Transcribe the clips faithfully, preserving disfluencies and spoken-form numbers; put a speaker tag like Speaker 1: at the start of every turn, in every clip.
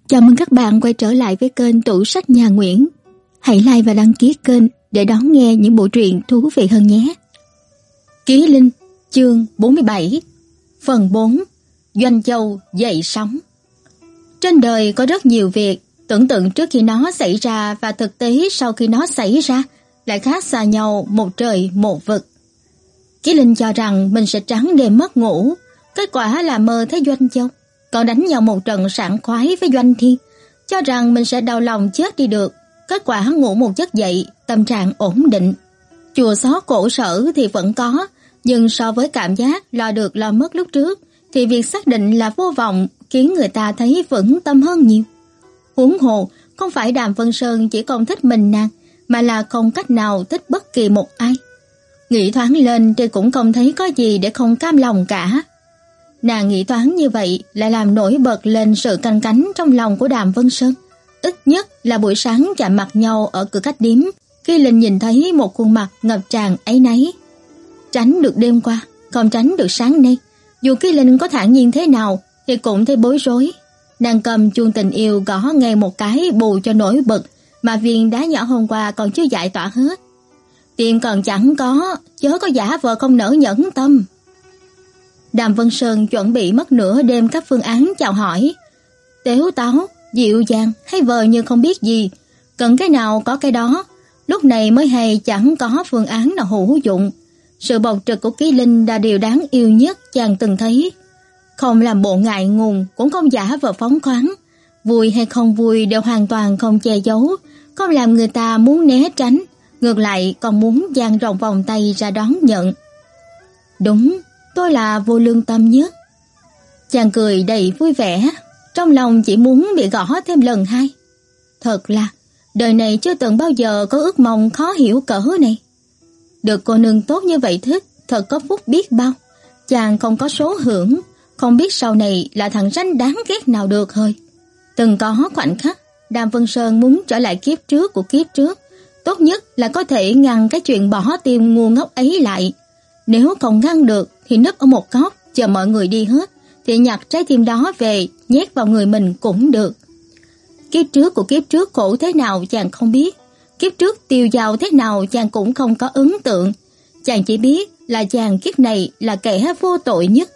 Speaker 1: Chào mừng các bạn quay trở lại với kênh Tủ Sách Nhà Nguyễn. Hãy like và đăng ký kênh để đón nghe những bộ truyện thú vị hơn nhé. Ký Linh, chương bốn mươi bảy, phần bốn, Doanh Châu dậy sóng. Trên đời có rất nhiều việc, tưởng tượng trước khi nó xảy ra và thực tế sau khi nó xảy ra lại khác xa nhau một trời một vực. Ký Linh cho rằng mình sẽ trắng đêm mất ngủ, kết quả là mơ thấy Doanh Châu còn đánh nhau một trận sảng khoái với Doanh Thiên, cho rằng mình sẽ đau lòng chết đi được, kết quả ngủ một giấc dậy, tâm trạng ổn định. Chùa xót khổ sở thì vẫn có, nhưng so với cảm giác lo được lo mất lúc trước thì việc xác định là vô vọng khiến người ta thấy vững tâm hơn nhiều. Huống hồ, không phải Đàm Vân Sơn chỉ không thích mình nàng, mà là không cách nào thích bất kỳ một ai. Nghĩ thoáng lên thì cũng không thấy có gì để không cam lòng cả. Nàng nghĩ thoáng như vậy lại làm nổi bật lên sự canh cánh trong lòng của Đàm Vân Sơn. Ít nhất là buổi sáng chạm mặt nhau ở cửa khách điếm, khi Linh nhìn thấy một khuôn mặt ngập tràn áy náy. Tránh được đêm qua, không tránh được sáng nay. Dù Kỳ Linh có thản nhiên thế nào thì cũng thấy bối rối. Nàng cầm chuông tình yêu gõ ngay một cái bù cho nổi bật, mà viên đá nhỏ hôm qua còn chưa giải tỏa hết. Tim còn chẳng có, chớ có giả vờ không nỡ nhẫn tâm. Đàm Vân Sơn chuẩn bị mất nửa đêm các phương án chào hỏi. Tếu táo, dịu dàng hay vờ như không biết gì, cần cái nào có cái đó. Lúc này mới hay chẳng có phương án nào hữu dụng. Sự bộc trực của Ký Linh là điều đáng yêu nhất chàng từng thấy. Không làm bộ ngại ngùng, cũng không giả vờ phóng khoáng. Vui hay không vui đều hoàn toàn không che giấu, không làm người ta muốn né tránh, ngược lại còn muốn dang rộng vòng tay ra đón nhận. Đúng, tôi là vô lương tâm nhất. Chàng cười đầy vui vẻ, trong lòng chỉ muốn bị gõ thêm lần hai. Thật là, đời này chưa từng bao giờ có ước mong khó hiểu cỡ này. Được cô nương tốt như vậy thích, thật có phúc biết bao. Chàng không có số hưởng, không biết sau này là thằng ranh đáng ghét nào được hơi. Từng có khoảnh khắc, Đàm Vân Sơn muốn trở lại kiếp trước của kiếp trước. Tốt nhất là có thể ngăn cái chuyện bỏ tim ngu ngốc ấy lại. Nếu không ngăn được thì nấp ở một góc chờ mọi người đi hết, thì nhặt trái tim đó về nhét vào người mình cũng được. Kiếp trước của kiếp trước khổ thế nào chàng không biết, kiếp trước tiêu dao thế nào chàng cũng không có ấn tượng. Chàng chỉ biết là chàng kiếp này là kẻ vô tội nhất.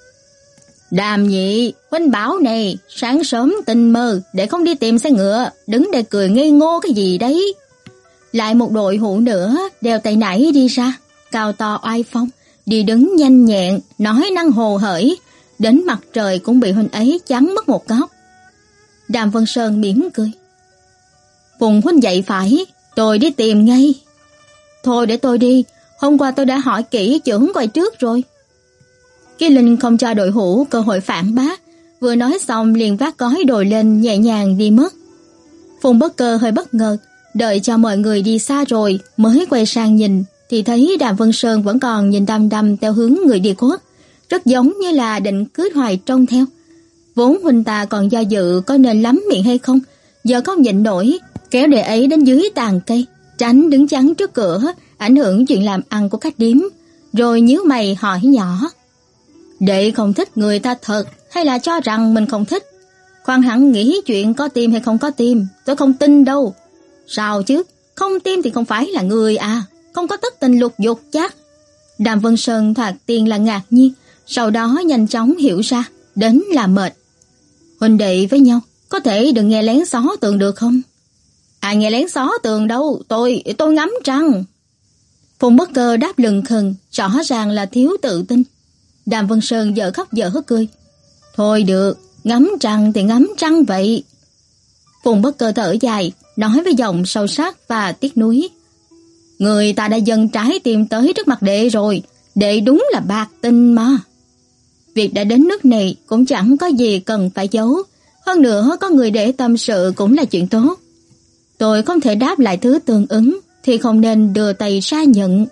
Speaker 1: Đàm nhị, huynh bảo này, sáng sớm tinh mơ để không đi tìm xe ngựa, đứng đây cười ngây ngô cái gì đấy. Lại một đội hữu nữa đeo tay nải đi ra, cao to oai phong, đi đứng nhanh nhẹn, nói năng hồ hởi, đến mặt trời cũng bị huynh ấy chắn mất một góc. Đàm Vân Sơn mỉm cười. Phùng huynh dậy phải, tôi đi tìm ngay. Thôi để tôi đi, hôm qua tôi đã hỏi kỹ trưởng quay trước rồi. Kỳ Linh không cho đội hữu cơ hội phản bác, vừa nói xong liền vác gói đồ lên nhẹ nhàng đi mất. Phùng Bất Cơ hơi bất ngờ, đợi cho mọi người đi xa rồi mới quay sang nhìn, thì thấy Đàm Vân Sơn vẫn còn nhìn đăm đăm theo hướng người đi khuất, rất giống như là định cứ hoài trông theo. Vốn huynh ta còn do dự có nên lắm miệng hay không, giờ không nhịn nổi, kéo đệ ấy đến dưới tàn cây, tránh đứng chắn trước cửa, ảnh hưởng chuyện làm ăn của khách điếm, rồi nhíu mày hỏi nhỏ. Đệ không thích người ta thật, hay là cho rằng mình không thích? Khoan hẳn nghĩ chuyện có tim hay không có tim, tôi không tin đâu. Sao chứ, không tim thì không phải là người à, không có tất tình lục dục chắc. Đàm Vân Sơn thoạt tiên là ngạc nhiên, sau đó nhanh chóng hiểu ra, đến là mệt. Huynh đệ với nhau, có thể đừng nghe lén xó tường được không? Ai nghe lén xó tường đâu, tôi, tôi ngắm trăng. Phùng Bất Cơ đáp lừng khừng, rõ ràng là thiếu tự tin. Đàm Vân Sơn dở khóc dở cười. Thôi được, ngắm trăng thì ngắm trăng vậy. Phùng Bất Cơ thở dài, nói với giọng sâu sắc và tiếc nuối. Người ta đã dâng trái tim tới trước mặt đệ rồi, đệ đúng là bạc tình mà. Việc đã đến nước này cũng chẳng có gì cần phải giấu, hơn nữa có người để tâm sự cũng là chuyện tốt. Tôi không thể đáp lại thứ tương ứng thì không nên đưa tay ra nhận.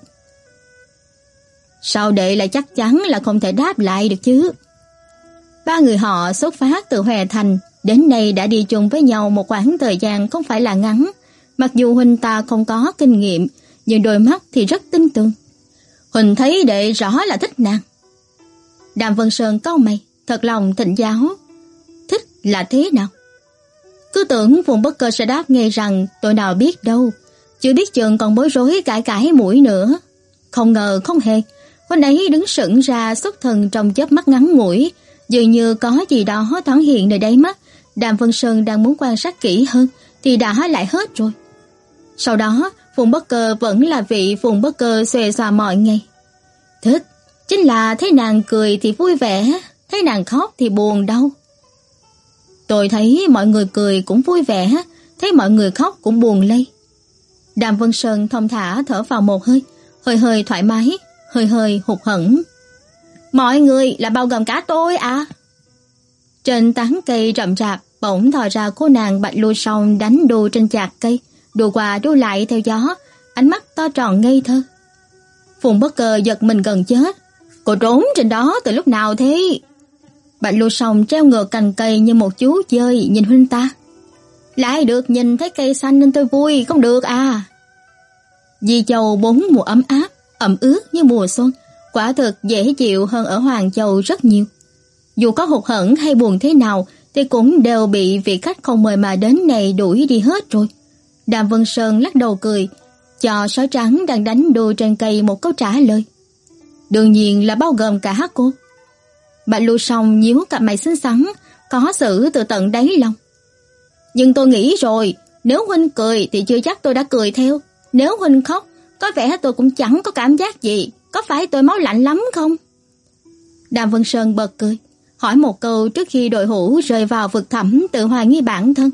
Speaker 1: Sao đệ lại chắc chắn là không thể đáp lại được chứ? Ba người họ xuất phát từ Hòe Thành, đến nay đã đi chung với nhau một khoảng thời gian không phải là ngắn. Mặc dù huynh ta không có kinh nghiệm, nhưng đôi mắt thì rất tin tưởng. Huynh thấy đệ rõ là thích nàng. Đàm Vân Sơn cau mày, thật lòng thỉnh giáo. Thích là thế nào? Cứ tưởng Phùng Bất Cơ sẽ đáp ngay rằng tôi nào biết đâu, chưa biết chừng còn bối rối cãi cãi mũi nữa. Không ngờ không hề, huynh ấy đứng sững ra xuất thần trong chớp mắt ngắn ngủi, dường như có gì đó thoáng hiện nơi đáy mắt. Đàm Vân Sơn đang muốn quan sát kỹ hơn thì đã lại hết rồi. Sau đó, Phùng Bất Cơ vẫn là vị Phùng Bất Cơ xuề xòa mọi ngày. Thích, chính là thấy nàng cười thì vui vẻ, thấy nàng khóc thì buồn đau. Tôi thấy mọi người cười cũng vui vẻ, thấy mọi người khóc cũng buồn lây. Đàm Vân Sơn thong thả thở vào một hơi, hơi hơi thoải mái, hơi hơi hụt hẫng. Mọi người là bao gồm cả tôi à? Trên tán cây rậm rạp bỗng thò ra cô nàng Bạch Lưu Song đánh đu trên chạc cây, đu qua đu lại theo gió, ánh mắt to tròn ngây thơ. Phùng Bất Cơ giật mình gần chết. Cô trốn trên đó từ lúc nào thế? Bạch Lưu Song treo ngược cành cây như một chú dơi nhìn huynh ta. Lại được nhìn thấy cây xanh nên tôi vui, không được à? Di Châu bốn mùa ấm áp, ẩm ướt như mùa xuân, quả thực dễ chịu hơn ở Hoàng Châu rất nhiều. Dù có hụt hẫng hay buồn thế nào thì cũng đều bị vị khách không mời mà đến này đuổi đi hết rồi. Đàm Vân Sơn lắc đầu cười, cho sói trắng đang đánh đu trên cây một câu trả lời. Đương nhiên là bao gồm cả cô. Bạch Lưu Song nhíu cặp mày xinh xắn, có sự từ tận đáy lòng. Nhưng tôi nghĩ rồi, nếu huynh cười thì chưa chắc tôi đã cười theo. Nếu huynh khóc, có vẻ tôi cũng chẳng có cảm giác gì. Có phải tôi máu lạnh lắm không? Đàm Vân Sơn bật cười, hỏi một câu trước khi đội hũ rơi vào vực thẳm tự hoài nghi bản thân.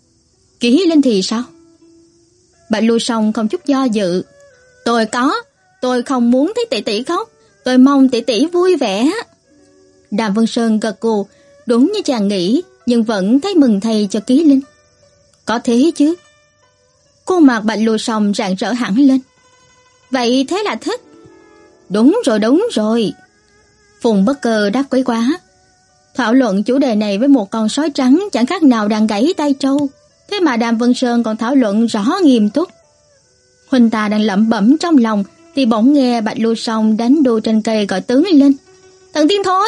Speaker 1: Kỷ Linh thì sao? Bạch Lưu Song không chút do dự. Tôi có, tôi không muốn thấy tỷ tỷ khóc, tôi mong tỷ tỷ vui vẻ. Đàm Vân Sơn gật gù, đúng như chàng nghĩ, nhưng vẫn thấy mừng thay cho Kỷ Linh. Có thế chứ? Khuôn mặt Bạch Lưu Song rạng rỡ hẳn lên. Vậy thế là thích? Đúng rồi, đúng rồi. Phùng Bất Cơ đáp quấy quá. Thảo luận chủ đề này với một con sói trắng chẳng khác nào đang gãy tay trâu. Thế mà Đàm Vân Sơn còn thảo luận rõ nghiêm túc. Huynh ta đang lẩm bẩm trong lòng thì bỗng nghe Bạch Lưu Song đánh đu trên cây gọi tướng lên. Thần tiên thối!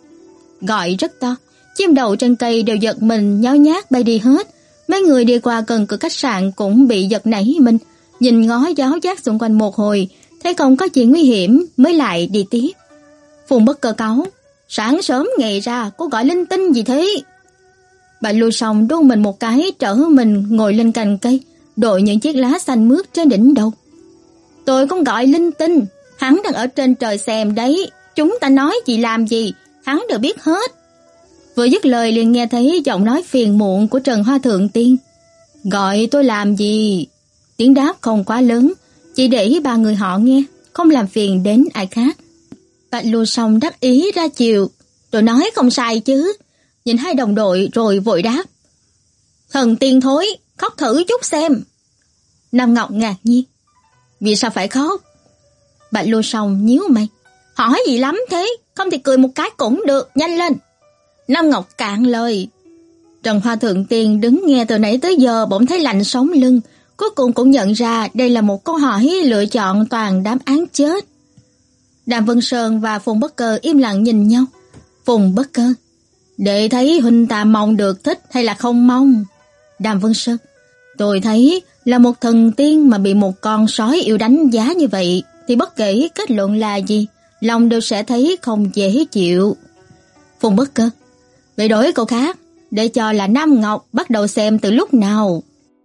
Speaker 1: Gọi rất to, chim đậu trên cây đều giật mình nháo nhác bay đi hết. Mấy người đi qua gần cửa khách sạn cũng bị giật nảy mình, nhìn ngó giáo giác xung quanh một hồi, thấy không có chuyện nguy hiểm mới lại đi tiếp. Phùng Bất Cơ cáu, sáng sớm ngày ra cô gọi linh tinh gì thế? Bạch Lưu Song đu mình một cái trở mình ngồi lên cành cây, đội những chiếc lá xanh mướt trên đỉnh đầu. Tôi không gọi linh tinh, hắn đang ở trên trời xem đấy, chúng ta nói gì làm gì, hắn đều biết hết. Vừa dứt lời liền nghe thấy giọng nói phiền muộn của Trần Hoa Thượng Tiên. Gọi tôi làm gì? Tiếng đáp không quá lớn, chỉ để ba người họ nghe, không làm phiền đến ai khác. Bạch Lưu Song đắc ý ra chiều, tôi nói không sai chứ. Nhìn hai đồng đội rồi vội đáp. Thần tiên thối, khóc thử chút xem. Nam Ngọc ngạc nhiên. Vì sao phải khóc? Bạch Lưu Song nhíu mày. Hỏi gì lắm thế, không thì cười một cái cũng được, nhanh lên. Nam Ngọc cạn lời. Trần Hoa Thượng Tiên đứng nghe từ nãy tới giờ bỗng thấy lạnh sống lưng, cuối cùng cũng nhận ra đây là một câu hỏi lựa chọn toàn đáp án chết. Đàm Vân Sơn và Phùng Bất Cơ im lặng nhìn nhau. Phùng Bất Cơ, để thấy huynh ta mong được thích hay là không mong? Đàm Vân Sơn, tôi thấy là một thần tiên mà bị một con sói yêu đánh giá như vậy thì bất kể kết luận là gì, lòng đều sẽ thấy không dễ chịu. Phùng Bất Cơ, vậy đổi câu khác, để cho là Nam Ngọc bắt đầu xem từ lúc nào?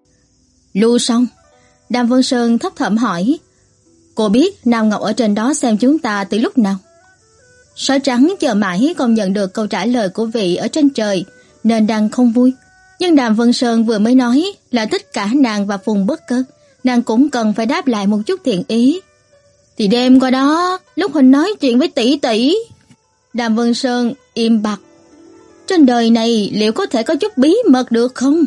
Speaker 1: Lưu Song, Đàm Vân Sơn thấp thỏm hỏi, cô biết Nam Ngọc ở trên đó xem chúng ta từ lúc nào? Sói trắng chờ mãi không nhận được câu trả lời của vị ở trên trời nên đang không vui. Nhưng Đàm Vân Sơn vừa mới nói là thích cả nàng và Phùng Bất Cơ, nàng cũng cần phải đáp lại một chút thiện ý. Thì đêm qua đó, lúc huynh nói chuyện với tỷ tỷ. Đàm Vân Sơn im bặt. Trên đời này liệu có thể có chút bí mật được không?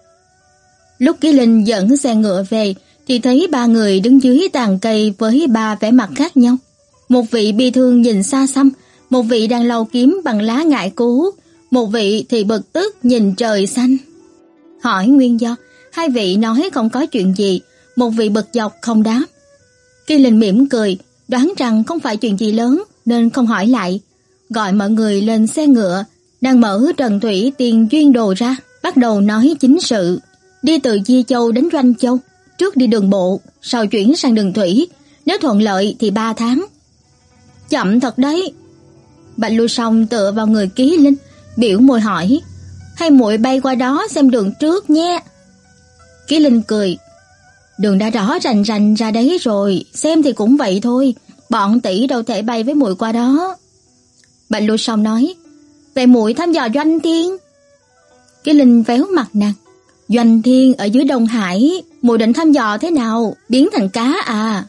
Speaker 1: Lúc Kỷ Linh dẫn xe ngựa về thì thấy ba người đứng dưới tàn cây với ba vẻ mặt khác nhau. Một vị bi thương nhìn xa xăm, một vị đang lau kiếm bằng lá ngải cứu, một vị thì bực tức nhìn trời xanh. Hỏi nguyên do, hai vị nói không có chuyện gì, một vị bực dọc không đáp. Kỷ Linh mỉm cười, đoán rằng không phải chuyện gì lớn nên không hỏi lại, gọi mọi người lên xe ngựa, đang mở Trần Thủy Tiên duyên đồ ra, bắt bắt đầu nói chính sự, đi từ Di Châu đến Doanh Châu, trước đi đường bộ, sau chuyển sang đường thủy, nếu thuận lợi thì ba tháng. Chậm thật đấy. Bạch Lưu Song tựa vào người Ký Linh, biểu môi hỏi, hay muội bay qua đó xem đường trước nhé. Ký Linh cười, đường đã rõ rành rành ra đấy rồi, xem thì cũng vậy thôi, bọn tỷ đâu thể bay với muội qua đó. Bạch Lưu Song nói, vậy muội thăm dò Doanh Thiên. Ký Linh véo mặt nàng, Doanh Thiên ở dưới Đông Hải, muội định thăm dò thế nào, biến thành cá à?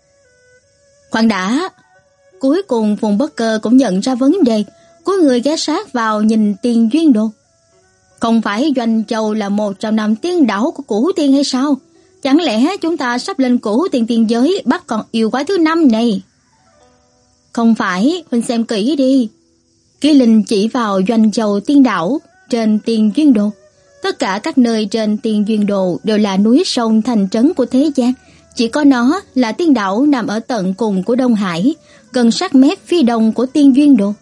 Speaker 1: Khoan đã. Cuối cùng Phùng Bất Cơ cũng nhận ra vấn đề, cúi người ghé sát vào nhìn Tiền Duyên Đồ. Không phải Doanh Châu là một trong năm tiên đảo của Cửu Tiên hay sao? Chẳng lẽ chúng ta sắp lên Cửu Tiên tiên giới bắt con yêu quái thứ năm này? Không phải, huynh xem kỹ đi. Ký Linh chỉ vào Doanh Châu tiên đảo trên Tiền Duyên Đồ. Tất cả các nơi trên Tiền Duyên Đồ đều là núi sông thành trấn của thế gian, chỉ có nó là tiên đảo nằm ở tận cùng của Đông Hải, gần sát mép phía đông của Tiên Duyên Đồ.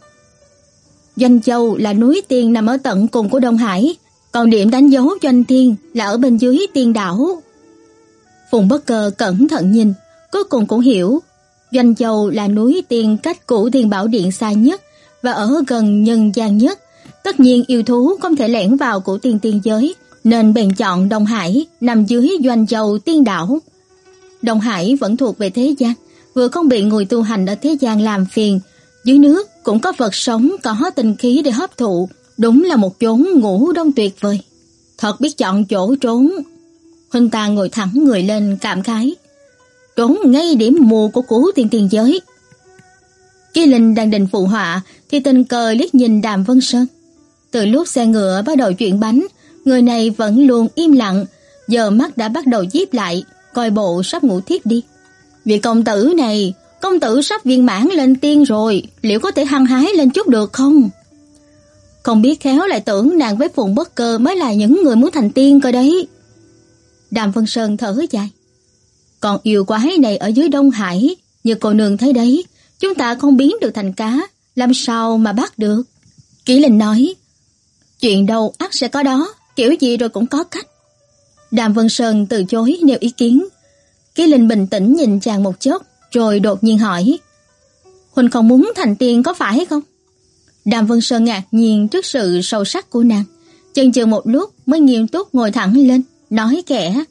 Speaker 1: Doanh Châu là núi tiên nằm ở tận cùng của Đông Hải, còn điểm đánh dấu Doanh Thiên là ở bên dưới tiên đảo. Phùng Bất Cơ cẩn thận nhìn, cuối cùng cũng hiểu, Doanh Châu là núi tiên cách Cửu Tiên Bảo Điện xa nhất và ở gần nhân gian nhất. Tất nhiên yêu thú không thể lẻn vào Cửu Tiên tiên giới, nên bèn chọn Đông Hải nằm dưới Doanh Châu tiên đảo. Đông Hải vẫn thuộc về thế gian, vừa không bị người tu hành ở thế gian làm phiền, dưới nước cũng có vật sống có tinh khí để hấp thụ, đúng là một chốn ngủ đông tuyệt vời. Thật biết chọn chỗ trốn. Huynh ta ngồi thẳng người lên cảm khái, trốn ngay điểm mù của Cửu Tiên tiên giới. Ký Linh đang định phụ họa thì tình cờ liếc nhìn Đàm Vân Sơn. Từ lúc xe ngựa bắt đầu chuyển bánh, người này vẫn luôn im lặng, giờ mắt đã bắt đầu díp lại, coi bộ sắp ngủ thiếp đi. Vị công tử này, công tử sắp viên mãn lên tiên rồi, liệu có thể hăng hái lên chút được không? Không biết khéo lại tưởng nàng với Phùng Bất Cơ mới là những người muốn thành tiên cơ đấy. Đàm Vân Sơn thở dài, còn yêu quái này ở dưới Đông Hải, như cô nương thấy đấy, chúng ta không biến được thành cá, làm sao mà bắt được? Kỷ Linh nói, chuyện đâu ắt sẽ có đó, kiểu gì rồi cũng có cách. Đàm Vân Sơn từ chối nêu ý kiến. Kỷ Linh bình tĩnh nhìn chàng một chốc, rồi đột nhiên hỏi, huynh không muốn thành tiên có phải không? Đàm Vân Sơn ngạc nhiên trước sự sâu sắc của nàng, chần chừ một lúc mới nghiêm túc ngồi thẳng lên, nói khẽ,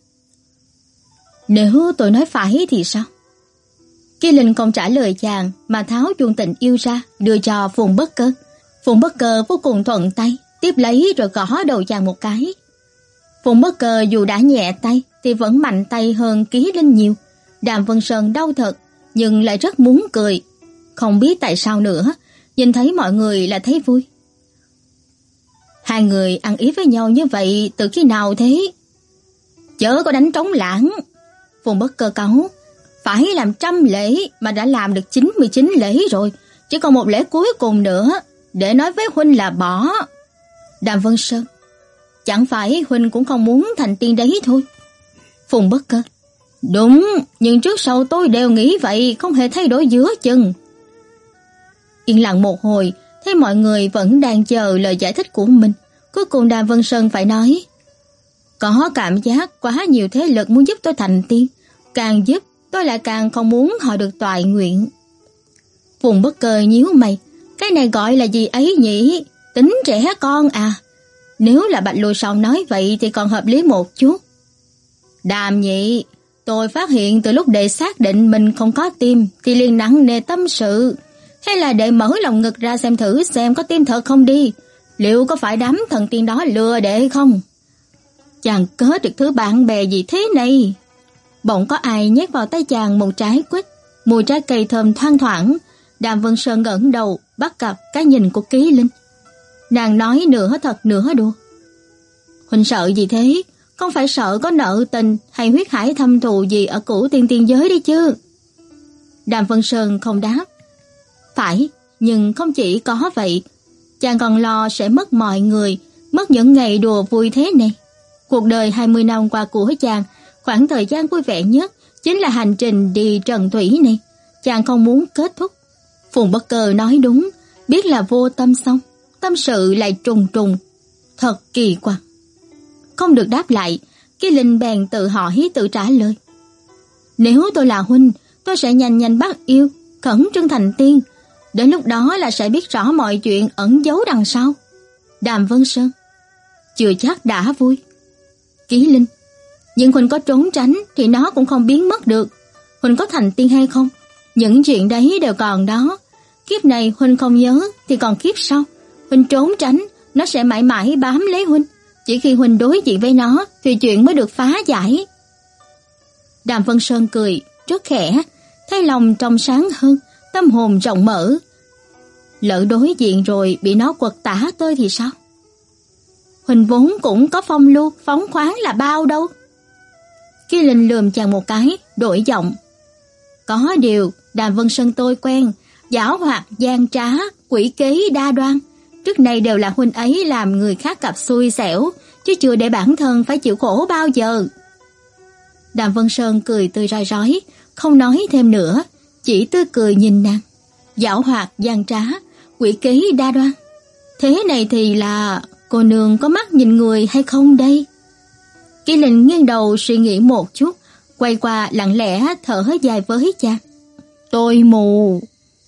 Speaker 1: nếu tôi nói phải thì sao? Kỷ Linh không trả lời chàng mà tháo chuông tình yêu ra đưa cho Phùng Bất Cơ. Phùng Bất Cơ vô cùng thuận tay tiếp lấy rồi gõ đầu chàng một cái. Phùng Bất Cơ dù đã nhẹ tay thì vẫn mạnh tay hơn Kỷ Linh nhiều. Đàm Vân Sơn đau thật nhưng lại rất muốn cười, không biết tại sao nữa, nhìn thấy mọi người là thấy vui. Hai người ăn ý với nhau như vậy từ khi nào thế? Chớ có đánh trống lãng. Phùng Bất Cơ cáu, phải làm trăm lễ mà đã làm được chín mươi chín lễ rồi, chỉ còn một lễ cuối cùng nữa, để nói với huynh là bỏ. Đàm Vân Sơn, chẳng phải huynh cũng không muốn thành tiên đấy thôi? Phùng Bất Cơ, đúng, nhưng trước sau tôi đều nghĩ vậy, không hề thay đổi giữa chừng. Yên lặng một hồi, thấy mọi người vẫn đang chờ lời giải thích của mình. Cuối cùng Đàm Vân Sơn phải nói, có cảm giác quá nhiều thế lực muốn giúp tôi thành tiên, càng giúp tôi lại càng không muốn họ được toại nguyện. Phùng Bất Cơ nhíu mày, cái này gọi là gì ấy nhỉ? Tính trẻ con à? Nếu là Bạch Lưu Song nói vậy thì còn hợp lý một chút. Đàm nhị, tôi phát hiện từ lúc đệ xác định mình không có tim thì liền nặng nề tâm sự. Hay là đệ mở lòng ngực ra xem thử xem có tim thật không đi? Liệu có phải đám thần tiên đó lừa đệ không? Chàng kết được thứ bạn bè gì thế này? Bỗng có ai nhét vào tay chàng một trái quýt, mùi trái cây thơm thoang thoảng. Đàm Vân Sơn ngẩng đầu bắt gặp cái nhìn của Kỷ Linh. Nàng nói nửa thật nửa đùa, huynh sợ gì thế? Không phải sợ có nợ tình hay huyết hải thâm thù gì ở Cửu Tiên tiên giới đi chứ? Đàm Vân Sơn không đáp. Phải, nhưng không chỉ có vậy, chàng còn lo sẽ mất mọi người, mất những ngày đùa vui thế này. Cuộc đời hai mươi năm qua của chàng, khoảng thời gian vui vẻ nhất chính là hành trình đi trần thủy này. Chàng không muốn kết thúc. Phùng Bất Cơ nói đúng, biết là vô tâm xong, tâm sự lại trùng trùng. Thật kỳ quặc. không được đáp lại, Ký Linh bèn tự hỏi tự trả lời. Nếu tôi là huynh, tôi sẽ nhanh nhanh bắt yêu, khẩn trương thành tiên. Đến lúc đó là sẽ biết rõ mọi chuyện ẩn giấu đằng sau. Đàm Vân Sơn: Chưa chắc đã vui. Ký Linh: Nhưng huynh có trốn tránh thì nó cũng không biến mất được. Huynh có thành tiên hay không, những chuyện đấy đều còn đó. Kiếp này huynh không nhớ thì còn kiếp sau. Huynh trốn tránh, nó sẽ mãi mãi bám lấy huynh. Chỉ khi huynh đối diện với nó thì chuyện mới được phá giải. Đàm Vân Sơn cười rất khẽ, thấy lòng trong sáng hơn, tâm hồn rộng mở. Lỡ đối diện rồi bị nó quật tả tôi thì sao? Huynh vốn cũng có phong lưu phóng khoáng là bao đâu. Ký Linh lườm chàng một cái, đổi giọng. Có điều Đàm Vân Sơn tôi quen, giảo hoạt gian trá, quỷ kế đa đoan. Trước này đều là huynh ấy làm người khác gặp xui xẻo, chứ chưa để bản thân phải chịu khổ bao giờ. Đàm Vân Sơn cười tươi rói rói, không nói thêm nữa, chỉ tươi cười nhìn nàng. Giảo hoạt gian trá, quỷ kế đa đoan. Thế này thì là cô nương có mắt nhìn người hay không đây? Ký Linh nghiêng đầu suy nghĩ một chút, quay qua lặng lẽ thở dài với chàng. Tôi mù.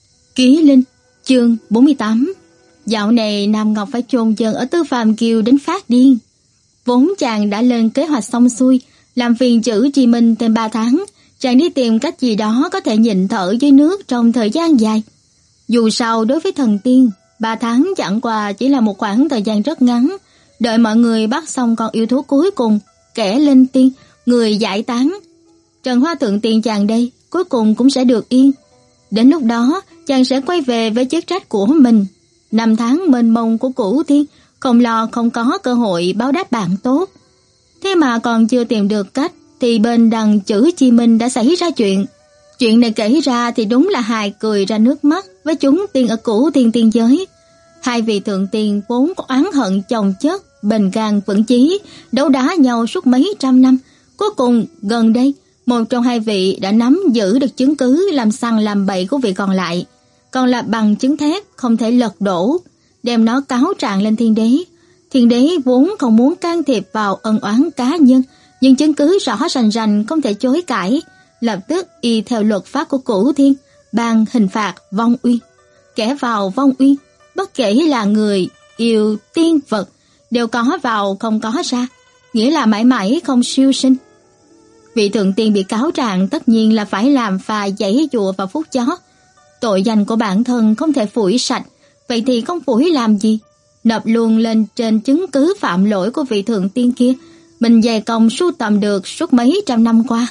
Speaker 1: Ký Linh, chương bốn mươi tám. Dạo này Nam Ngọc phải chôn chân ở Tư Phàm Kiều đến phát điên. Vốn chàng đã lên kế hoạch xong xuôi, làm phiền chữ Chi Minh thêm ba tháng, chàng đi tìm cách gì đó có thể nhịn thở dưới nước trong thời gian dài. Dù sao đối với thần tiên, ba tháng chẳng qua chỉ là một khoảng thời gian rất ngắn. Đợi mọi người bắt xong con yêu thú cuối cùng, kẻ lên tiên, người giải tán, Trần Hoa Thượng Tiền chàng đây cuối cùng cũng sẽ được yên. Đến lúc đó chàng sẽ quay về với chức trách của mình. Năm tháng mênh mông của Cửu Thiên, không lo không có cơ hội báo đáp bạn tốt. Thế mà còn chưa tìm được cách thì bên đằng chữ Chi Minh đã xảy ra chuyện. Chuyện này kể ra thì đúng là hài cười ra nước mắt với chúng tiên ở Cửu Thiên tiên giới. Hai vị thượng tiền vốn có oán hận chồng chất, bền gan vững chí, đấu đá nhau suốt mấy trăm năm. Cuối cùng gần đây, một trong hai vị đã nắm giữ được chứng cứ làm sằng làm bậy của vị còn lại, còn là bằng chứng thép không thể lật đổ, đem nó cáo trạng lên thiên đế. Thiên đế vốn không muốn can thiệp vào ân oán cá nhân, nhưng chứng cứ rõ rành rành không thể chối cãi, lập tức y theo luật pháp của Cửu Thiên ban hình phạt vong uyên. Kẻ vào vong uyên, bất kể là người, yêu, tiên vật, đều có vào không có ra, nghĩa là mãi mãi không siêu sinh. Vị thượng tiên bị cáo trạng tất nhiên là phải làm phà giãy dụa vào phút chót. Tội danh của bản thân không thể phủi sạch, vậy thì không phủi làm gì? Nộp luôn lên trên chứng cứ phạm lỗi của vị thượng tiên kia, mình dày công sưu tầm được suốt mấy trăm năm qua.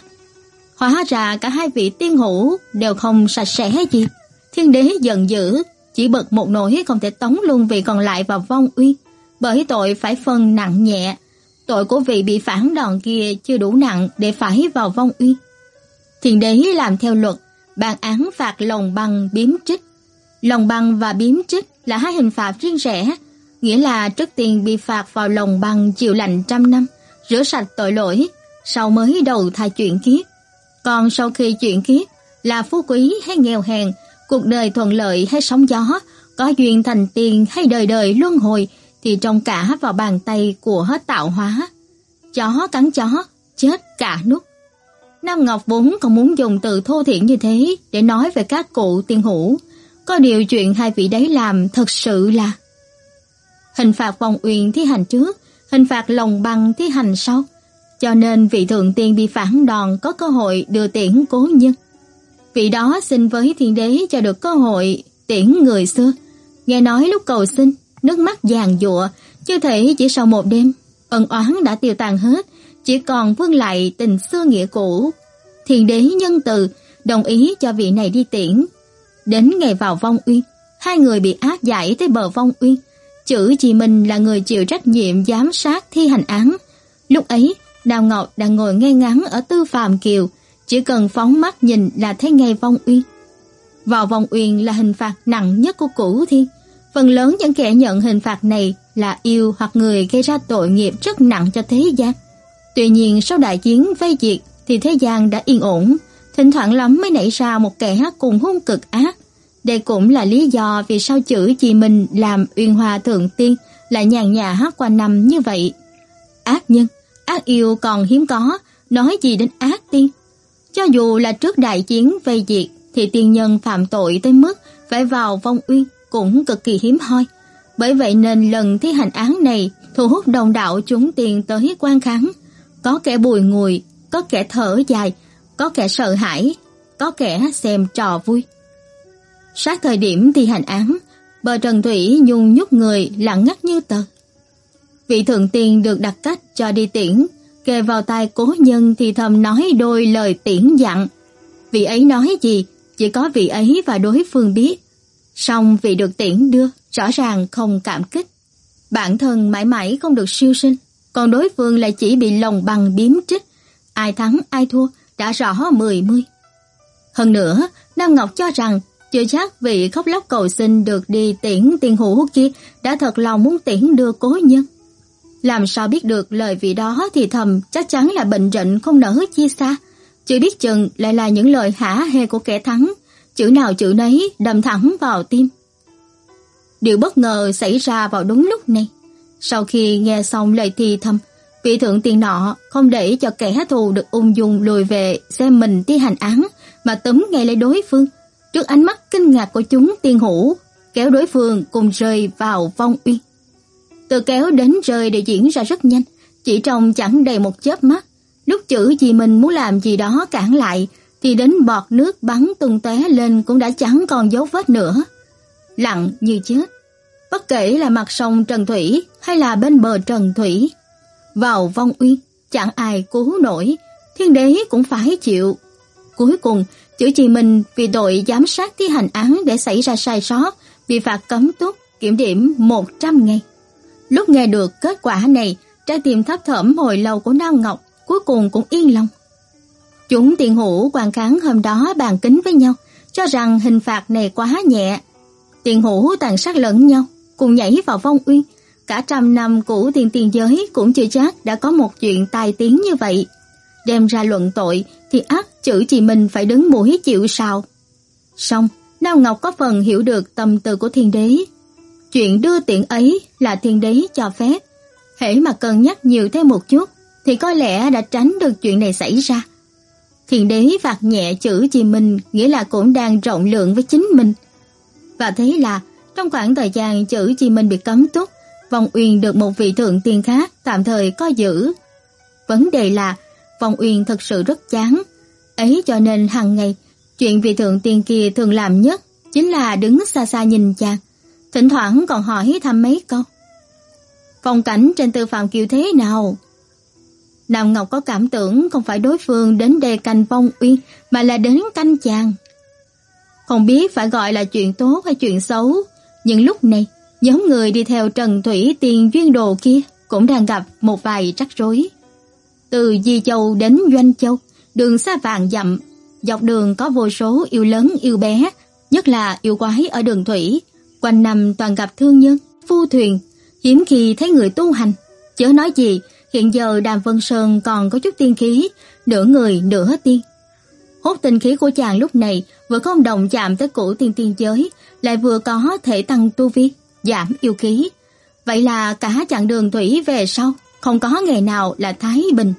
Speaker 1: Hóa ra cả hai vị tiên hữu đều không sạch sẽ gì. Thiên đế giận dữ, chỉ bật một nỗi không thể tống luôn vị còn lại vào vong uyên, bởi tội phải phân nặng nhẹ. Tội của vị bị phản đòn kia chưa đủ nặng để phải vào vong uyên. Thiên đế làm theo luật, ban án phạt lồng băng biếm trích. Lồng băng và biếm trích là hai hình phạt riêng rẽ, nghĩa là trước tiên bị phạt vào lồng băng chịu lạnh trăm năm, rửa sạch tội lỗi, sau mới đầu thai chuyển kiếp. Còn sau khi chuyển kiếp, là phú quý hay nghèo hèn, cuộc đời thuận lợi hay sóng gió, có duyên thành tiên hay đời đời luân hồi, thì trông cả vào bàn tay của hết tạo hóa. Chó cắn chó, chết cả nút. Nam Ngọc vốn không muốn dùng từ thô thiển như thế để nói về các cụ tiên hữu. Có điều chuyện hai vị đấy làm thật sự là hình phạt vong uyên thi hành trước, hình phạt lồng băng thi hành sau. Cho nên vị thượng tiên bị phản đòn có cơ hội đưa tiễn cố nhân. Vị đó xin với thiên đế cho được cơ hội tiễn người xưa. Nghe nói lúc cầu xin, nước mắt giàn giụa, chưa thể chỉ sau một đêm, ân oán đã tiêu tan hết, chỉ còn vương lại tình xưa nghĩa cũ. Thiên đế nhân từ, đồng ý cho vị này đi tiễn. Đến ngày vào vong uyên, hai người bị áp giải tới bờ vong uyên. Chữ Chi Minh là người chịu trách nhiệm giám sát thi hành án. Lúc ấy, Đào Ngọc đang ngồi ngay ngắn ở Tư Phàm Kiều, chỉ cần phóng mắt nhìn là thấy ngay vong uyên. Vào vong uyên là hình phạt nặng nhất của Cửu Thiên. Phần lớn những kẻ nhận hình phạt này là yêu hoặc người gây ra tội nghiệp rất nặng cho thế gian. Tuy nhiên sau đại chiến vây diệt thì thế gian đã yên ổn, thỉnh thoảng lắm mới nảy ra một kẻ cùng hung cực ác. Đây cũng là lý do vì sao chữ Chi Minh làm Uyên Hoa Thượng Tiên lại nhàn nhã qua năm như vậy. ác nhân, ác yêu còn hiếm có, nói gì đến ác tiên. Cho dù là trước đại chiến vây diệt thì tiên nhân phạm tội tới mức phải vào vong uyên cũng cực kỳ hiếm hoi. Bởi vậy nên lần thi hành án này thu hút đông đảo chúng tiền tới quan khán. Có kẻ bùi ngùi, có kẻ thở dài, có kẻ sợ hãi, có kẻ xem trò vui. Sát thời điểm thi hành án, bờ Trần Thủy nhung nhúc người lặng ngắt như tờ. Vị thượng tiên được đặt cách cho đi tiễn, kề vào tai cố nhân thì thầm nói đôi lời tiễn dặn. Vị ấy nói gì, chỉ có vị ấy và đối phương biết. Song vị được tiễn đưa, rõ ràng không cảm kích. Bản thân mãi mãi không được siêu sinh, còn đối phương lại chỉ bị lồng bằng biếm trích. Ai thắng ai thua đã rõ mười mươi. Hơn nữa, Nam Ngọc cho rằng chưa chắc vị khóc lóc cầu xin được đi tiễn tiền hữu kia đã thật lòng muốn tiễn đưa cố nhân. Làm sao biết được lời vị đó thì thầm chắc chắn là bệnh rịnh không nỡ chia xa, chưa biết chừng lại là những lời hả hê của kẻ thắng, chữ nào chữ nấy đâm thẳng vào tim. Điều bất ngờ xảy ra vào đúng lúc này. Sau khi nghe xong lời thì thầm, vị thượng tiên nọ không để cho kẻ thù được ung dung lùi về xem mình thi hành án, mà túm ngay lấy đối phương. Trước ánh mắt kinh ngạc của chúng tiên hữu, kéo đối phương cùng rơi vào vong uyên. Từ kéo đến rơi đều diễn ra rất nhanh, chỉ trong chẳng đầy một chớp mắt. Lúc chữ gì mình muốn làm gì đó cản lại, thì đến bọt nước bắn tung tóe lên cũng đã chẳng còn dấu vết nữa. Lặng như chết, bất kể là mặt sông Trần Thủy hay là bên bờ Trần Thủy. Vào vong uyên, chẳng ai cứu nổi, thiên đế cũng phải chịu. Cuối cùng, chữ Chi Minh vì tội giám sát thi hành án để xảy ra sai sót, bị phạt cấm túc, kiểm điểm một trăm ngày. Lúc nghe được kết quả này, trái tim thấp thỏm hồi lâu của Nam Ngọc cuối cùng cũng yên lòng. Chúng tiền hữu quan khán hôm đó bàn kính với nhau, cho rằng hình phạt này quá nhẹ. Tiền hữu tàn sát lẫn nhau, cùng nhảy vào vong uyên. Cả trăm năm của tiền tiền giới cũng chưa chắc đã có một chuyện tai tiếng như vậy. Đem ra luận tội thì ắt chữ Chi Minh phải đứng mũi chịu sào. Song Nam Ngọc có phần hiểu được tâm tư của thiên đế. Chuyện đưa tiễn ấy là thiên đế cho phép. Hễ mà cân nhắc nhiều thêm một chút thì có lẽ đã tránh được chuyện này xảy ra. Thiên đế phạt nhẹ chữ Chi Minh nghĩa là cũng đang rộng lượng với chính mình. Và thế là trong khoảng thời gian chữ Chi Minh bị cấm túc, vong uyên được một vị thượng tiên khác tạm thời coi giữ. Vấn đề là vong uyên thật sự rất chán, ấy cho nên hàng ngày chuyện vị thượng tiên kia thường làm nhất chính là đứng xa xa nhìn chàng, thỉnh thoảng còn hỏi thăm mấy câu. Phong cảnh trên Tư Phạm Kiều thế nào? Nam Ngọc có cảm tưởng không phải đối phương đến đây canh vong uyên mà là đến canh chàng. Không biết phải gọi là chuyện tốt hay chuyện xấu, nhưng lúc này nhóm người đi theo Trần Thủy Tiền Duyên Đồ kia cũng đang gặp một vài rắc rối. Từ Di Châu đến Doanh Châu, đường xa vàng dặm, dọc đường có vô số yêu lớn yêu bé, nhất là yêu quái ở đường thủy, quanh năm toàn gặp thương nhân, phu thuyền, hiếm khi thấy người tu hành. Chớ nói gì, hiện giờ Đàm Vân Sơn còn có chút tiên khí, nửa người nửa tiên. Hút tinh khí của chàng lúc này vừa không động chạm tới cổ tiên tiên giới, lại vừa có thể tăng tu vi, giảm yêu khí. Vậy là cả chặng đường thủy về sau, không có ngày nào là thái bình.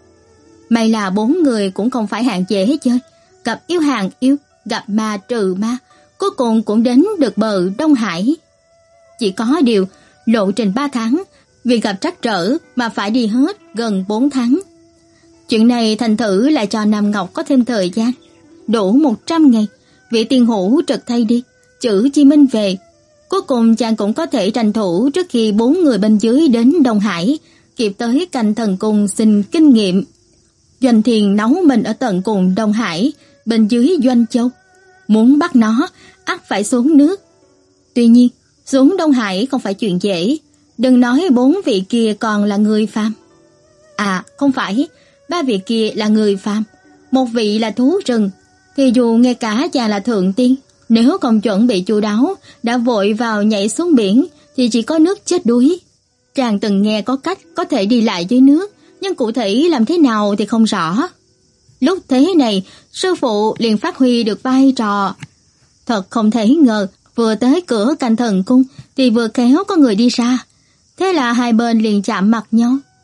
Speaker 1: May là bốn người cũng không phải hạng dễ chơi, gặp yêu hàng yêu, gặp ma trừ ma, cuối cùng cũng đến được bờ Đông Hải. Chỉ có điều, lộ trình ba tháng, vì gặp trắc trở mà phải đi hết gần bốn tháng. Chuyện này thành thử lại cho Nam Ngọc có thêm thời gian. Đủ một trăm ngày, vị tiên hữu trực thay đi, chữ Chi Minh về. Cuối cùng chàng cũng có thể tranh thủ trước khi bốn người bên dưới đến Đông Hải, kịp tới canh thần cung xin kinh nghiệm. Doanh Thiền nấu mình ở tận cùng Đông Hải, bên dưới Doanh Châu. Muốn bắt nó, ắt phải xuống nước. Tuy nhiên, xuống Đông Hải không phải chuyện dễ. Đừng nói bốn vị kia còn là người phàm. À, không phải, ba vị kia là người phàm. Một vị là thú rừng. Thì dù ngay cả chàng là thượng tiên, nếu không chuẩn bị chu đáo, đã vội vào nhảy xuống biển, thì chỉ có nước chết đuối. Chàng từng nghe có cách có thể đi lại dưới nước, nhưng cụ thể làm thế nào thì không rõ. Lúc thế này, sư phụ liền phát huy được vai trò. Thật không thể ngờ, vừa tới cửa canh thần cung, thì vừa khéo có người đi ra. Thế là hai bên liền chạm mặt nhau.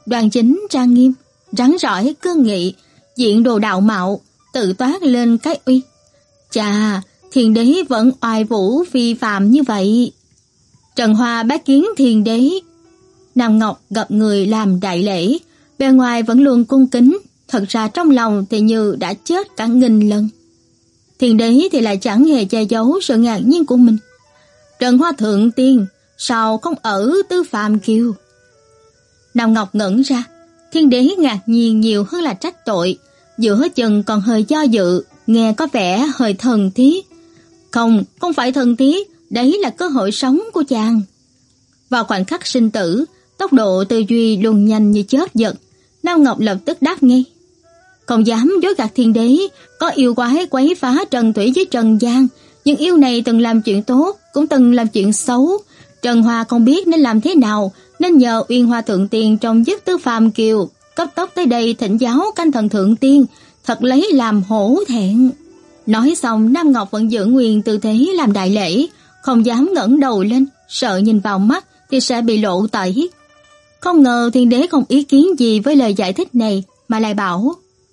Speaker 1: đoan chính trang nghiêm, rắn rỏi cương nghị, diện đồ đạo mạo, tự toát lên cái uy. Chà, Thiên đế vẫn oai vũ phi phàm như vậy. Trần Hoa bái kiến Thiên đế. Nam Ngọc gặp người làm đại lễ, bề ngoài vẫn luôn cung kính, thật ra trong lòng thì như đã chết cả nghìn lần. Thiên đế thì lại chẳng hề che giấu sự ngạc nhiên của mình. Trần Hoa thượng tiên, sao không ở Tứ Phàm Kiều? Nam Ngọc ngẩn ra, Thiên đế ngạc nhiên nhiều hơn là trách tội, giữa chừng còn hơi do dự, nghe có vẻ hơi thần thiết. Không, không phải thần thiết, đấy là cơ hội sống của chàng. Vào khoảnh khắc sinh tử, tốc độ tư duy luôn nhanh như chớp giật, Nam Ngọc lập tức đáp ngay. Không dám dối gạt Thiên đế, có yêu quái quấy phá trần thủy với trần gian, nhưng yêu này từng làm chuyện tốt, cũng từng làm chuyện xấu. Trần Hoa không biết nên làm thế nào, nên nhờ Uyên Hoa thượng tiên trong giấc Tứ Phàm Kiều cấp tốc tới đây thỉnh giáo canh thần thượng tiên, thật lấy làm hổ thẹn. Nói xong, Nam Ngọc vẫn giữ nguyên tư thế làm đại lễ, không dám ngẩng đầu lên, sợ nhìn vào mắt thì sẽ bị lộ tẩy. Không ngờ Thiên đế không ý kiến gì với lời giải thích này, mà lại bảo: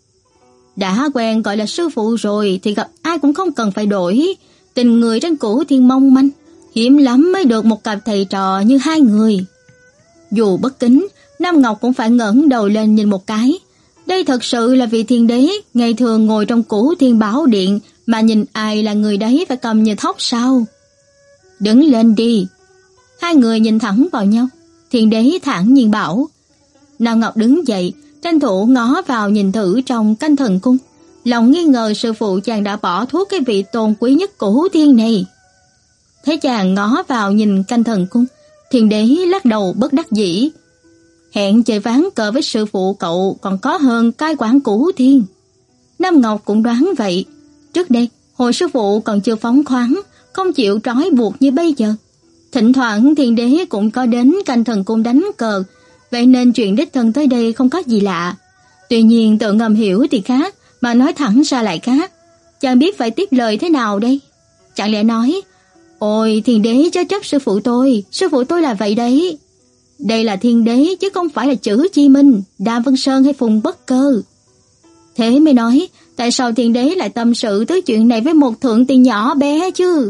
Speaker 1: đã quen gọi là sư phụ rồi thì gặp ai cũng không cần phải đổi. Tình người trên Cửu Thiên mong manh, hiếm lắm mới được một cặp thầy trò như hai người. Dù bất kính, Nam Ngọc cũng phải ngẩng đầu lên nhìn một cái. Đây thật sự là vị Thiên đế ngày thường ngồi trong Cửu Thiên Bảo Điện, mà nhìn ai là người đấy phải cầm như thóc sao? Đứng lên đi. Hai người nhìn thẳng vào nhau, Thiên đế thản nhiên bảo. Nam Ngọc đứng dậy, tranh thủ ngó vào nhìn thử trong canh thần cung, lòng nghi ngờ sư phụ chàng đã bỏ thuốc cái vị tôn quý nhất Cửu Thiên này. Thấy chàng ngó vào nhìn canh thần cung, Thiên đế lắc đầu bất đắc dĩ. Hẹn chơi ván cờ với sư phụ cậu còn có hơn cai quản Cửu Thiên. Nam Ngọc cũng đoán vậy. Trước đây, hồi sư phụ còn chưa phóng khoáng, không chịu trói buộc như bây giờ. Thỉnh thoảng Thiên đế cũng có đến canh thần cung đánh cờ, vậy nên chuyện đích thân tới đây không có gì lạ. Tuy nhiên tự ngầm hiểu thì khác, mà nói thẳng ra lại khác. Chẳng biết phải tiếp lời thế nào đây. Chẳng lẽ nói: ôi Thiên đế chớ trách sư phụ tôi, sư phụ tôi là vậy đấy. Đây là Thiên đế chứ không phải là Chữ Chi Minh, Đàm Vân Sơn hay Phùng Bất Cơ. Thế mới nói tại sao Thiên đế lại tâm sự tới chuyện này với một thượng tiên nhỏ bé chứ?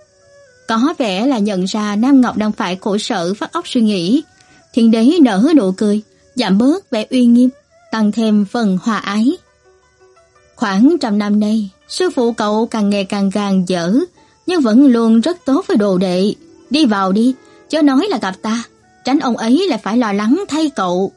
Speaker 1: Có vẻ là nhận ra Nam Ngọc đang phải khổ sở phát óc suy nghĩ. Thiên đế nở nụ cười, giảm bớt vẻ uy nghiêm, tăng thêm phần hòa ái. Khoảng trăm năm nay, sư phụ cậu càng ngày càng gàn dở, nhưng vẫn luôn rất tốt với đồ đệ. Đi vào đi, chớ nói là gặp ta, tránh ông ấy lại phải lo lắng thay cậu.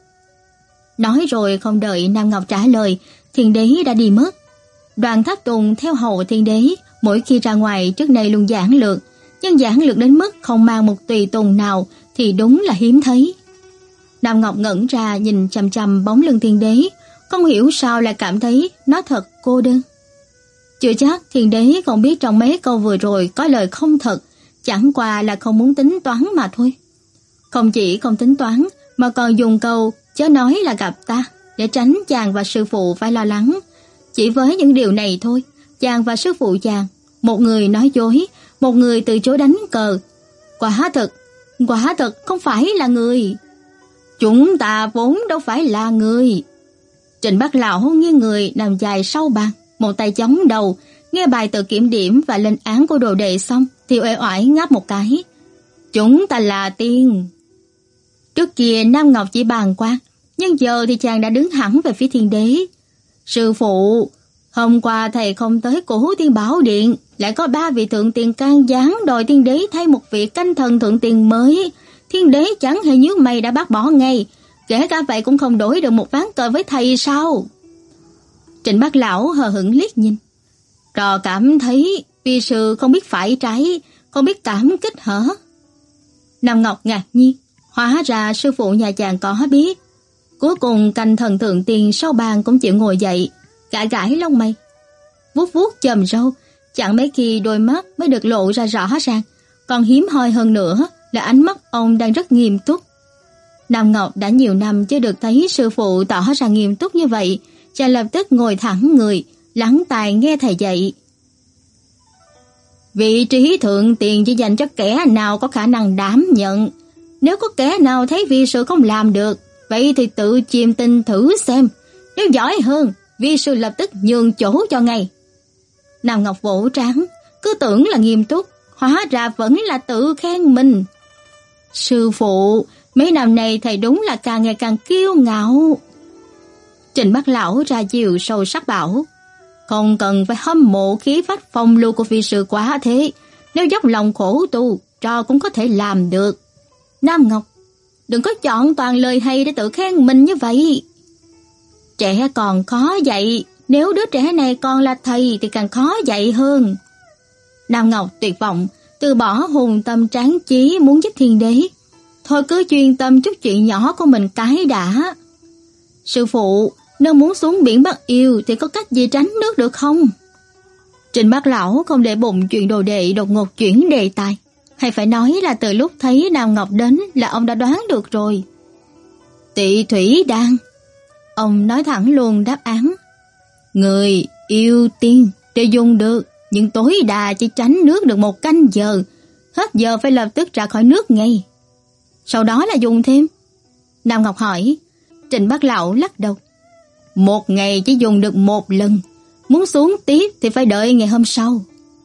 Speaker 1: Nói rồi không đợi Nam Ngọc trả lời, Thiên đế đã đi mất. Đoàn Tháp Tùng theo hầu Thiên đế, mỗi khi ra ngoài trước nay luôn giản lược, nhưng giản lược đến mức không mang một tùy tùng nào thì đúng là hiếm thấy. Nam Ngọc ngẩn ra nhìn chằm chằm bóng lưng Thiên đế, không hiểu sao lại cảm thấy nó thật cô đơn. Chưa chắc Thiên đế không biết trong mấy câu vừa rồi có lời không thật, chẳng qua là không muốn tính toán mà thôi. Không chỉ không tính toán, mà còn dùng câu chớ nói là gặp ta để tránh chàng và sư phụ phải lo lắng. Chỉ với những điều này thôi, chàng và sư phụ chàng, một người nói dối, một người từ chối đánh cờ. Quả thật, quả thật không phải là người. Chúng ta vốn đâu phải là người. Trịnh Bác Lão nghiêng người nằm dài sau bàn, một tay chống đầu, nghe bài tự kiểm điểm và lên án của đồ đệ xong thì uể oải ngáp một cái. Chúng ta là tiên. Trước kia Nam Ngọc chỉ bàng quan, nhưng giờ thì chàng đã đứng hẳn về phía Thiên đế. Sư phụ, hôm qua thầy không tới Cửu Thiên Bảo Điện, lại có ba vị thượng tiền can gián đòi Thiên đế thay một vị canh thần thượng tiền mới. Thiên đế chẳng hề nhướng mày đã bác bỏ ngay, kể cả vậy cũng không đổi được một ván cờ với thầy sao? Trịnh Bác Lão hờ hững liếc nhìn. Trò cảm thấy vi sư không biết phải trái, không biết cảm kích hả? Nam Ngọc ngạc nhiên, hóa ra sư phụ nhà chàng có biết. Cuối cùng canh thần thượng tiền sau bàn cũng chịu ngồi dậy, gãi gãi lông mày, vuốt vuốt chòm râu, chẳng mấy khi đôi mắt mới được lộ ra rõ ràng, còn hiếm hoi hơn nữa là ánh mắt ông đang rất nghiêm túc. Nam Ngọc đã nhiều năm chưa được thấy sư phụ tỏ ra nghiêm túc như vậy, chàng lập tức ngồi thẳng người, lắng tai nghe thầy dạy. Vị trí thượng tiền chỉ dành cho kẻ nào có khả năng đảm nhận. Nếu có kẻ nào thấy vì sự không làm được, vậy thì tự chiêm tinh thử xem, nếu giỏi hơn, vi sư lập tức nhường chỗ cho ngay. Nam Ngọc vỗ trán, cứ tưởng là nghiêm túc, hóa ra vẫn là tự khen mình. Sư phụ, mấy năm nay thầy đúng là càng ngày càng kiêu ngạo. Trình Bác Lão ra chiều sâu sắc bảo, không cần phải hâm mộ khí phách phong lưu của vi sư quá thế, nếu dốc lòng khổ tu, trò cũng có thể làm được. Nam Ngọc, đừng có chọn toàn lời hay để tự khen mình như vậy. Trẻ còn khó dạy, nếu đứa trẻ này còn là thầy thì càng khó dạy hơn. Nam Ngọc tuyệt vọng, từ bỏ hùng tâm tráng chí muốn giúp thiên đế. Thôi cứ chuyên tâm chút chuyện nhỏ của mình cái đã. Sư phụ, nếu muốn xuống biển Bắc Yêu thì có cách gì tránh nước được không? Trình Bác Lão không để bụng chuyện đồ đệ đột ngột chuyển đề tài. Hay phải nói là từ lúc thấy Nam Ngọc đến là ông đã đoán được rồi. Tị thủy đan. Ông nói thẳng luôn đáp án. Người yêu tiên đều dùng được, nhưng tối đa chỉ tránh nước được một canh giờ. Hết giờ phải lập tức ra khỏi nước ngay. Sau đó là dùng thêm. Nam Ngọc hỏi. Trình Bác Lão lắc đầu. Một ngày chỉ dùng được một lần, muốn xuống tiếp thì phải đợi ngày hôm sau.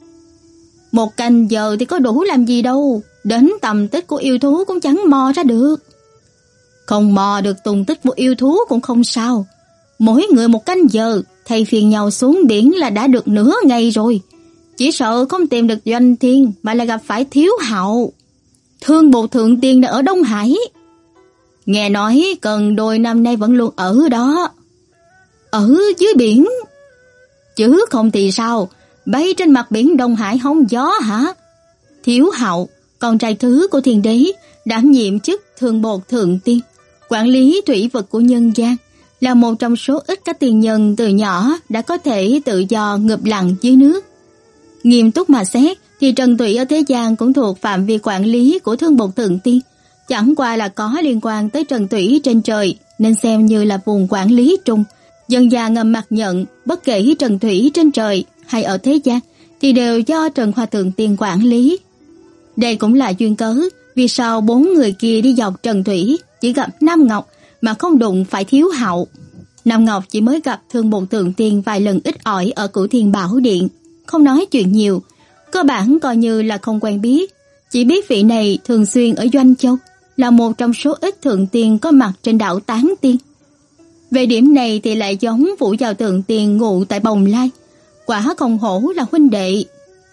Speaker 1: Một canh giờ thì có đủ làm gì đâu, đến tầm tích của yêu thú cũng chẳng mò ra được. Không mò được tung tích của yêu thú cũng không sao. Mỗi người một canh giờ, thay phiên nhau xuống biển là đã được nửa ngày rồi. Chỉ sợ không tìm được Doanh Thiên mà lại gặp phải Thiếu Hạo. Thương Bộ Thượng Tiên đã ở Đông Hải. Nghe nói Cần Đôi năm nay vẫn luôn ở đó. Ở dưới biển? Chứ không thì sao, bay trên mặt biển Đông Hải hóng gió hả? Thiếu Hạo, con trai thứ của thiên đế, đảm nhiệm chức Thương Bộ Thượng Tiên, quản lý thủy vực của nhân gian, là một trong số ít các tiên nhân từ nhỏ đã có thể tự do ngụp lặn dưới nước. Nghiêm túc mà xét thì Trần Thủy ở thế gian cũng thuộc phạm vi quản lý của Thương Bộ Thượng Tiên, chẳng qua là có liên quan tới Trần Thủy trên trời nên xem như là vùng quản lý chung. Dân gian ngầm mặc nhận bất kể Trần Thủy trên trời hay ở thế gian thì đều do Trần Hoa Thượng Tiên quản lý. Đây cũng là duyên cớ vì sao bốn người kia đi dọc Trần Thủy chỉ gặp Nam Ngọc mà không đụng phải Thiếu Hạo. Nam Ngọc chỉ mới gặp Thương Bộ Thượng Tiên vài lần ít ỏi ở Cửu Thiên Bảo Điện, không nói chuyện nhiều, cơ bản coi như là không quen biết, chỉ biết vị này thường xuyên ở Doanh Châu, là một trong số ít thượng tiên có mặt trên đảo Tán Tiên. Về điểm này thì lại giống Vũ Giao Thượng Tiên ngụ tại Bồng Lai, quả không hổ là huynh đệ.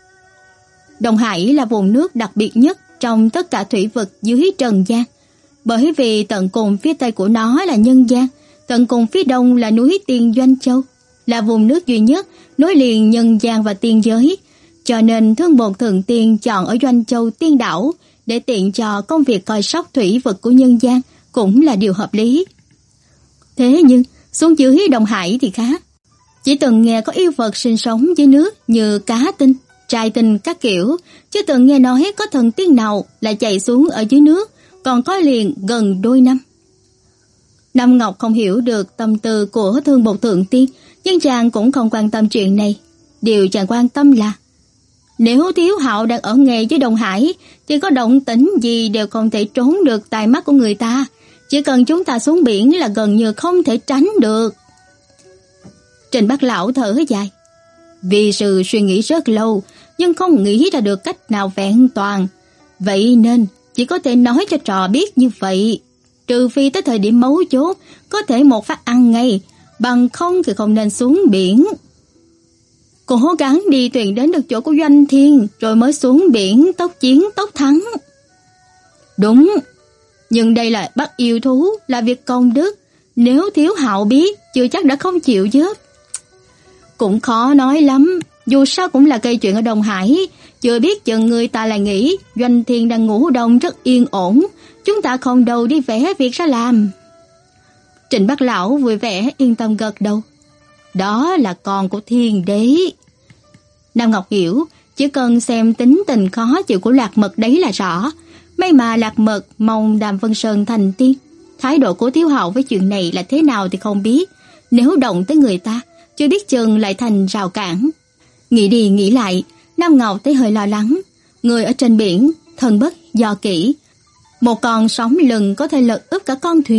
Speaker 1: Đông Hải là vùng nước đặc biệt nhất trong tất cả thủy vực dưới trần gian, bởi vì tận cùng phía tây của nó là nhân gian, tận cùng phía đông là núi Tiên Doanh Châu, là vùng nước duy nhất nối liền nhân gian và tiên giới, cho nên Thương Bộ Thượng Tiên chọn ở Doanh Châu Tiên Đảo để tiện cho công việc coi sóc thủy vực của nhân gian cũng là điều hợp lý. Thế nhưng xuống dưới Đông Hải thì khác. Chỉ từng nghe có yêu vật sinh sống dưới nước như cá tinh, trai tinh các kiểu, chứ từng nghe nói có thần tiên nào lại chạy xuống ở dưới nước, còn có liền gần đôi năm. Nam Ngọc không hiểu được tâm tư của Thương Bộ Thượng Tiên, nhưng chàng cũng không quan tâm chuyện này. Điều chàng quan tâm là nếu Thiếu Hạo đang ở nghề dưới Đông Hải thì có động tĩnh gì đều không thể trốn được tai mắt của người ta. Chỉ cần chúng ta xuống biển là gần như không thể tránh được. Trình Bác Lão thở dài. Vì sự suy nghĩ rất lâu, nhưng không nghĩ ra được cách nào vẹn toàn. Vậy nên chỉ có thể nói cho trò biết như vậy. Trừ phi tới thời điểm mấu chốt, có thể một phát ăn ngay, bằng không thì không nên xuống biển. Cố gắng đi thuyền đến được chỗ của Doanh Thiên, rồi mới xuống biển tốc chiến tốc thắng. Đúng, nhưng đây là bắt yêu thú, là việc công đức. Nếu Thiếu Hạo biết, chưa chắc đã không chịu giúp. Cũng khó nói lắm, dù sao cũng là cây chuyện ở Đông Hải. Chưa biết chừng người ta lại nghĩ Doanh Thiên đang ngủ đông rất yên ổn, chúng ta không đâu đi vẽ việc ra làm. Trình Bác Lão vui vẻ yên tâm gật đầu. Đó là con của thiên đế. Nam Ngọc hiểu, chỉ cần xem tính tình khó chịu của Lạc Mật đấy là rõ. May mà Lạc Mật mong Đàm Vân Sơn thành tiên. Thái độ của Thiếu Hạo với chuyện này là thế nào thì không biết. Nếu động tới người ta, chưa biết chừng lại thành rào cản. Nghĩ đi nghĩ lại, Nam Ngọc thấy hơi lo lắng. Người ở trên biển, thần bất do kỹ. Một con sóng lừng có thể lật úp cả con thuyền.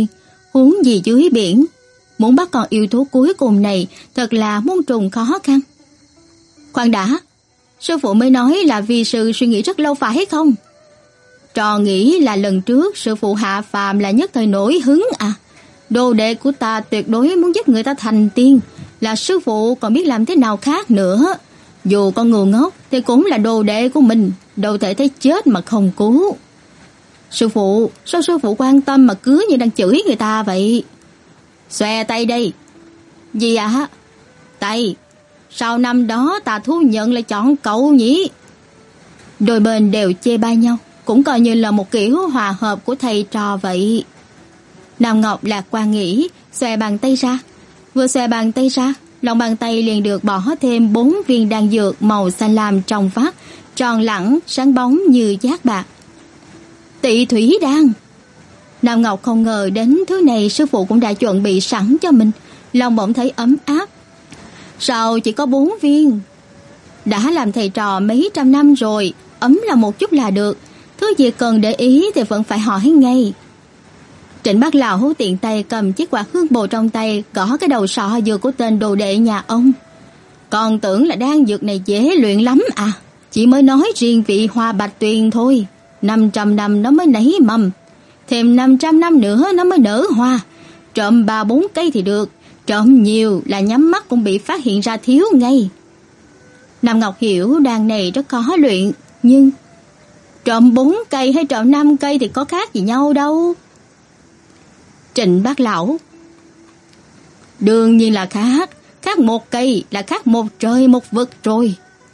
Speaker 1: Huống gì dưới biển, muốn bắt con yêu thú cuối cùng này thật là muôn trùng khó khăn. Khoan đã, sư phụ mới nói là vi sư suy nghĩ rất lâu phải hay không? Trò nghĩ là lần trước sư phụ hạ phàm là nhất thời nổi hứng à? Đồ đệ của ta tuyệt đối muốn giúp người ta thành tiên, là sư phụ còn biết làm thế nào khác nữa. Dù con ngu ngốc thì cũng là đồ đệ của mình, đâu thể thấy chết mà không cứu. Sư phụ, sao sư phụ quan tâm mà cứ như đang chửi người ta vậy? Xòe tay đây. Gì ạ? À? Tay. Sau năm đó ta thú nhận lại chọn cậu nhỉ? Đôi bên đều chê bai nhau, cũng coi như là một kiểu hòa hợp của thầy trò vậy. Nam Ngọc lạc quan nghĩ, xòe bàn tay ra. Vừa xòe bàn tay ra, lòng bàn tay liền được bỏ thêm bốn viên đan dược màu xanh lam trong vắt, tròn lẳng, sáng bóng như giác bạc. Tị thủy đan. Nam Ngọc không ngờ đến thứ này sư phụ cũng đã chuẩn bị sẵn cho mình, lòng bỗng thấy ấm áp. Sao chỉ có bốn viên? Đã làm thầy trò mấy trăm năm rồi, ấm là một chút là được, thứ gì cần để ý thì vẫn phải hỏi ngay. Trịnh Bác Lão tiện tay cầm chiếc quạt hương bồ trong tay, gõ cái đầu sọ dược của tên đồ đệ nhà ông. Còn tưởng là đan dược này dễ luyện lắm à? Chỉ mới nói riêng vị hoa bạch tuyền thôi, năm trăm năm nó mới nảy mầm, thêm năm trăm năm nữa nó mới nở hoa. Trộm ba bốn cây thì được, trộm nhiều là nhắm mắt cũng bị phát hiện ra thiếu ngay. Nam Ngọc hiểu đan này rất khó luyện, nhưng trộm bốn cây hay trộm năm cây thì có khác gì nhau đâu. Trịnh Bác Lão: đương nhiên là khác, khác một cây là khác một trời một vực rồi.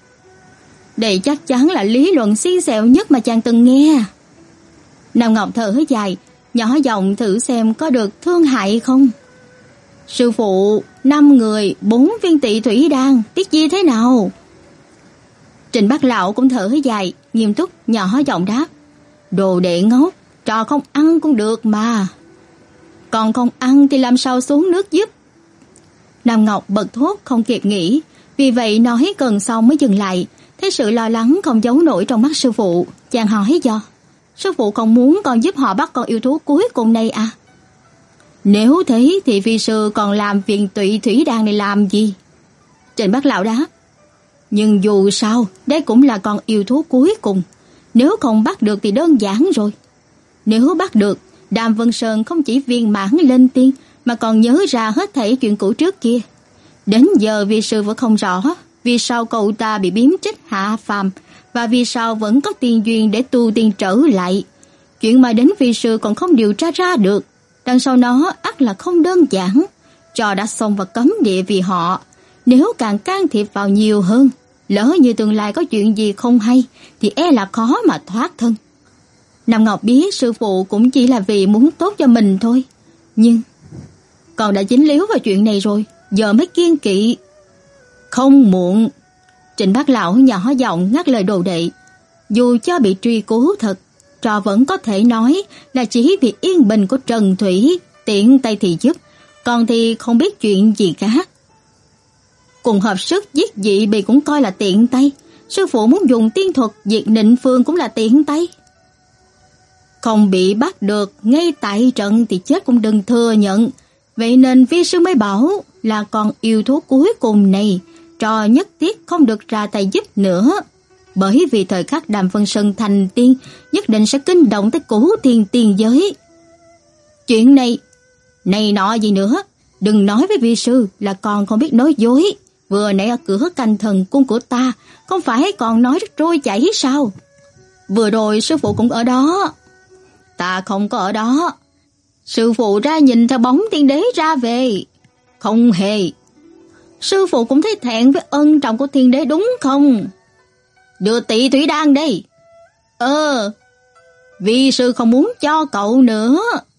Speaker 1: Đây chắc chắn là lý luận xiên xẹo nhất mà chàng từng nghe. Nam Ngọc thở dài, nhỏ giọng thử xem có được thương hại không. Sư phụ, năm người, bốn viên tị thủy đan, biết gì thế nào? Trịnh Bác Lão cũng thở dài, nghiêm túc, nhỏ giọng đáp: đồ đệ ngốc, trò không ăn cũng được mà. Còn không ăn thì làm sao xuống nước giúp? Nam Ngọc bật thốt không kịp nghĩ, vì vậy nói cần xong mới dừng lại. Thấy sự lo lắng không giấu nổi trong mắt sư phụ, chàng hỏi do: sư phụ không muốn con giúp họ bắt con yêu thú cuối cùng này à? Nếu thế thì vi sư còn làm viên tụy thủy đan này làm gì? Trịnh Bác Lão đáp: nhưng dù sao đây cũng là con yêu thú cuối cùng, nếu không bắt được thì đơn giản rồi. Nếu bắt được, Đàm Vân Sơn không chỉ viên mãn lên tiên mà còn nhớ ra hết thảy chuyện cũ trước kia. Đến giờ vi sư vẫn không rõ vì sao cậu ta bị biếm trích hạ phàm, và vì sao vẫn có tiền duyên để tu tiên trở lại. Chuyện mà đến vi sư còn không điều tra ra được, đằng sau nó ắt là không đơn giản. Trò đã xông vào cấm địa vì họ, nếu càng can thiệp vào nhiều hơn, lỡ như tương lai có chuyện gì không hay thì e là khó mà thoát thân. Nam Ngọc biết sư phụ cũng chỉ là vì muốn tốt cho mình thôi, nhưng còn đã dính líu vào chuyện này rồi, giờ mới kiêng kỵ. Không muộn. Trịnh Bác Lão nhỏ giọng ngắt lời đồ đệ. Dù cho bị truy cứu thật, trò vẫn có thể nói là chỉ vì yên bình của Trần Thủy, tiện tay thì giúp, còn thì không biết chuyện gì khác. Cùng hợp sức giết dị bì cũng coi là tiện tay, sư phụ muốn dùng tiên thuật diệt Nịnh Phương cũng là tiện tay. Không bị bắt được ngay tại trận thì chết cũng đừng thừa nhận. Vậy nên vi sư mới bảo là con yêu thú cuối cùng này, trò nhất thiết không được ra tay giúp nữa. Bởi vì thời khắc Đàm Vân Sơn thành tiên nhất định sẽ kinh động tới cửu thiên tiên giới. Chuyện này, này nọ gì nữa, đừng nói với vi sư là con không biết nói dối. Vừa nãy ở cửa canh thần cung của ta, không phải còn nói rất trôi chảy sao? Vừa rồi sư phụ cũng ở đó. Ta không có ở đó. Sư phụ ra nhìn theo bóng tiên đế ra về. Không hề. Sư phụ cũng thấy thẹn với ân trọng của tiên đế đúng không? Đưa tị thủy đan đây. Ờ, vi sư không muốn cho cậu nữa.